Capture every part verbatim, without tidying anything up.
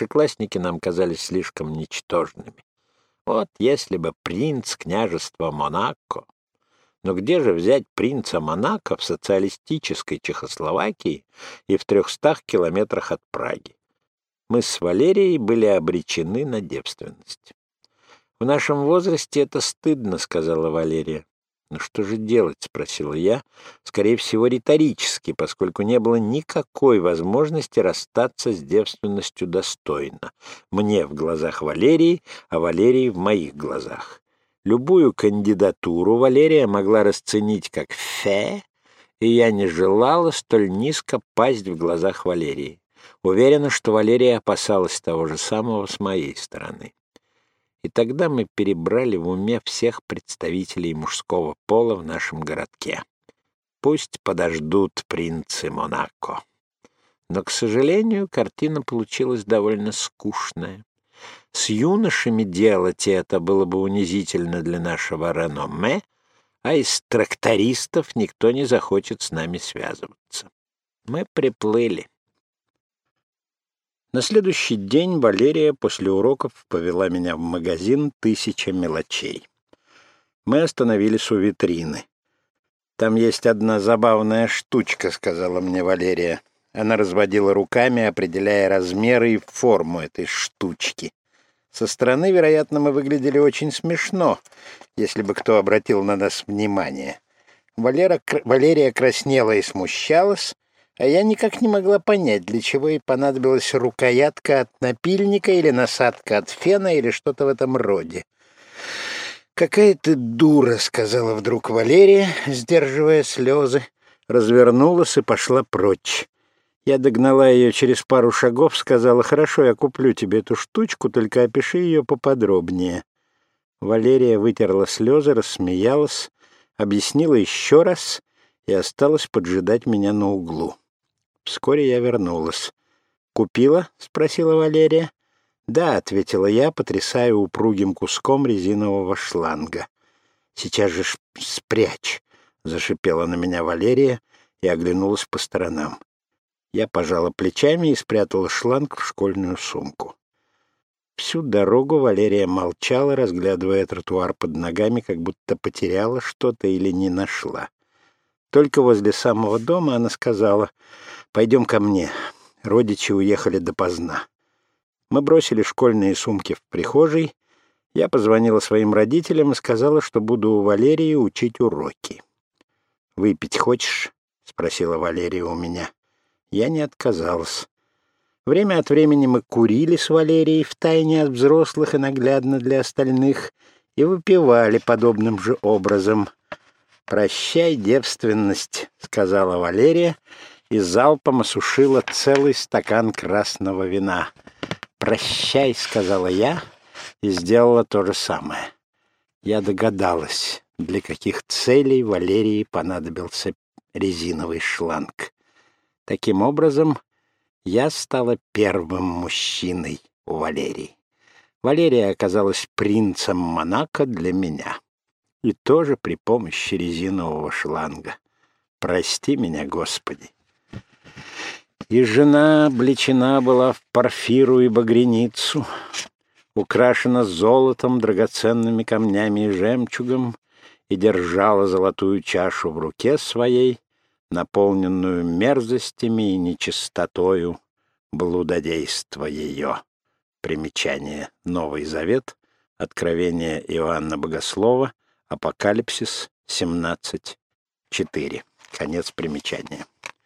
Старшеклассники нам казались слишком ничтожными. Вот если бы принц княжества Монако. Но где же взять принца Монако в социалистической Чехословакии и в трехстах километрах от Праги? Мы с Валерией были обречены на девственность. «В нашем возрасте это стыдно», — сказала Валерия. «Ну что же делать?» — спросила я, скорее всего, риторически, поскольку не было никакой возможности расстаться с девственностью достойно. Мне в глазах Валерии, а Валерии в моих глазах. Любую кандидатуру Валерия могла расценить как «фе», и я не желала столь низко пасть в глазах Валерии. Уверена, что Валерия опасалась того же самого с моей стороны. И тогда мы перебрали в уме всех представителей мужского пола в нашем городке. Пусть подождут принцы Монако. Но, к сожалению, картина получилась довольно скучная. С юношами делать это было бы унизительно для нашего реноме, а из трактористов никто не захочет с нами связываться. Мы приплыли. На следующий день Валерия после уроков повела меня в магазин «Тысяча мелочей». Мы остановились у витрины. «Там есть одна забавная штучка», — сказала мне Валерия. Она разводила руками, определяя размеры и форму этой штучки. Со стороны, вероятно, мы выглядели очень смешно, если бы кто обратил на нас внимание. Валера, Валерия краснела и смущалась, а я никак не могла понять, для чего ей понадобилась рукоятка от напильника или насадка от фена или что-то в этом роде. «Какая ты дура», — сказала вдруг Валерия, сдерживая слезы, развернулась и пошла прочь. Я догнала ее через пару шагов, сказала: «Хорошо, я куплю тебе эту штучку, только опиши ее поподробнее». Валерия вытерла слезы, рассмеялась, объяснила еще раз и осталась поджидать меня на углу. Вскоре я вернулась. «Купила?» — спросила Валерия. «Да», — ответила я, потрясая упругим куском резинового шланга. «Сейчас же спрячь», — зашипела на меня Валерия и оглянулась по сторонам. Я пожала плечами и спрятала шланг в школьную сумку. Всю дорогу Валерия молчала, разглядывая тротуар под ногами, как будто потеряла что-то или не нашла. Только возле самого дома она сказала: «Пойдем ко мне. Родичи уехали допоздна». Мы бросили школьные сумки в прихожей. Я позвонила своим родителям и сказала, что буду у Валерии учить уроки. «Выпить хочешь?» — спросила Валерия у меня. Я не отказалась. Время от времени мы курили с Валерией втайне от взрослых и наглядно для остальных и выпивали подобным же образом. «Прощай, девственность», — сказала Валерия и залпом осушила целый стакан красного вина. «Прощай», — сказала я и сделала то же самое. Я догадалась, для каких целей Валерии понадобился резиновый шланг. Таким образом, я стала первым мужчиной у Валерии. Валерия оказалась принцем Монако для меня. И тоже при помощи резинового шланга. Прости меня, Господи. И жена облечена была в порфиру и багряницу, украшена золотом, драгоценными камнями и жемчугом, и держала золотую чашу в руке своей, наполненную мерзостями и нечистотою блудодейства ее. Примечание. Новый Завет. Откровение Иоанна Богослова. Апокалипсис семнадцать четыре. Конец примечания.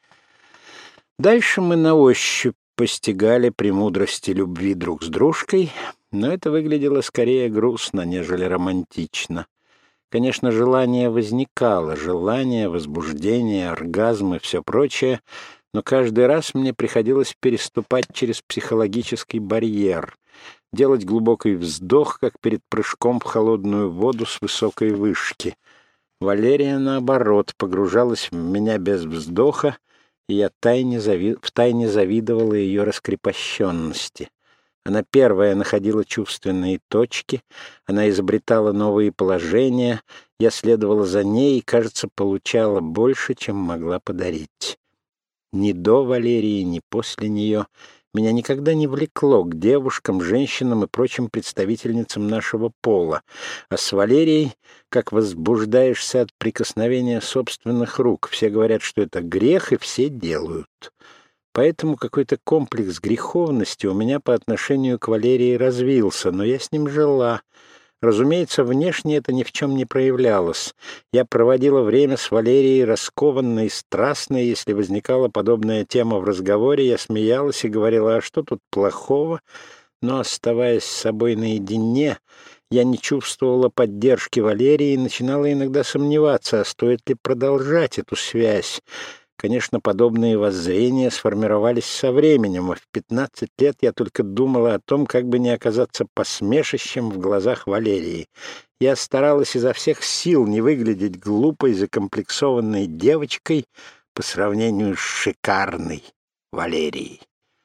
Дальше мы на ощупь постигали премудрости любви друг с дружкой, но это выглядело скорее грустно, нежели романтично. Конечно, желание возникало, желание, возбуждение, оргазм и все прочее, но каждый раз мне приходилось переступать через психологический барьер, делать глубокий вздох, как перед прыжком в холодную воду с высокой вышки. Валерия, наоборот, погружалась в меня без вздоха, и я тайне зави... втайне завидовала ее раскрепощенности. Она первая находила чувственные точки, она изобретала новые положения, я следовала за ней и, кажется, получала больше, чем могла подарить. Ни до Валерии, ни после нее Меня никогда не влекло к девушкам, женщинам и прочим представительницам нашего пола, а с Валерией как возбуждаешься от прикосновения собственных рук. Все говорят, что это грех, и все делают. Поэтому какой-то комплекс греховности у меня по отношению к Валерии развился, но я с ним жила. Разумеется, внешне это ни в чем не проявлялось. Я проводила время с Валерией раскованно и страстно, и если возникала подобная тема в разговоре, я смеялась и говорила, а что тут плохого? Но, оставаясь с собой наедине, я не чувствовала поддержки Валерии и начинала иногда сомневаться, а стоит ли продолжать эту связь. Конечно, подобные воззрения сформировались со временем, а в пятнадцать лет я только думала о том, как бы не оказаться посмешищем в глазах Валерии. Я старалась изо всех сил не выглядеть глупой, закомплексованной девочкой по сравнению с шикарной Валерией.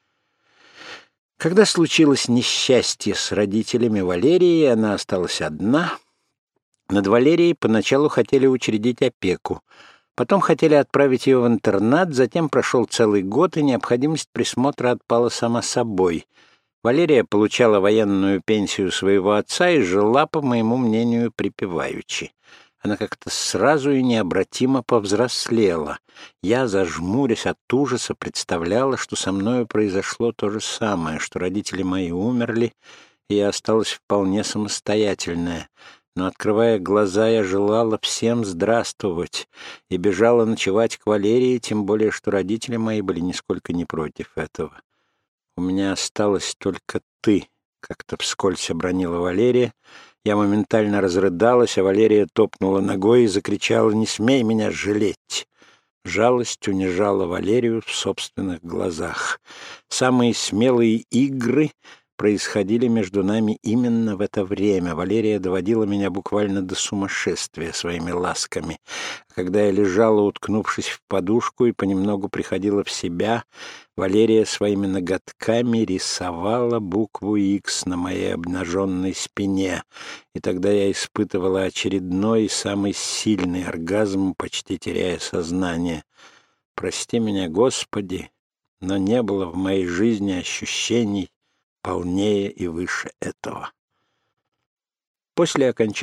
Когда случилось несчастье с родителями Валерии, она осталась одна. Над Валерией поначалу хотели учредить опеку. Потом хотели отправить ее в интернат, затем прошел целый год, и необходимость присмотра отпала сама собой. Валерия получала военную пенсию своего отца и жила, по моему мнению, припеваючи. Она как-то сразу и необратимо повзрослела. Я, зажмурясь от ужаса, представляла, что со мною произошло то же самое, что родители мои умерли, и я осталась вполне самостоятельная. Но, открывая глаза, я желала всем здравствовать и бежала ночевать к Валерии, тем более, что родители мои были нисколько не против этого. «У меня осталась только ты», — как-то вскользь обронила Валерия. Я моментально разрыдалась, а Валерия топнула ногой и закричала: «Не смей меня жалеть!» Жалость унижала Валерию в собственных глазах. Самые смелые игры происходили между нами именно в это время. Валерия доводила меня буквально до сумасшествия своими ласками. Когда я лежала, уткнувшись в подушку, и понемногу приходила в себя, Валерия своими ноготками рисовала букву «Х» на моей обнаженной спине, и тогда я испытывала очередной, самый сильный оргазм, почти теряя сознание. Прости меня, Господи, но не было в моей жизни ощущений полнее и выше этого. После окончания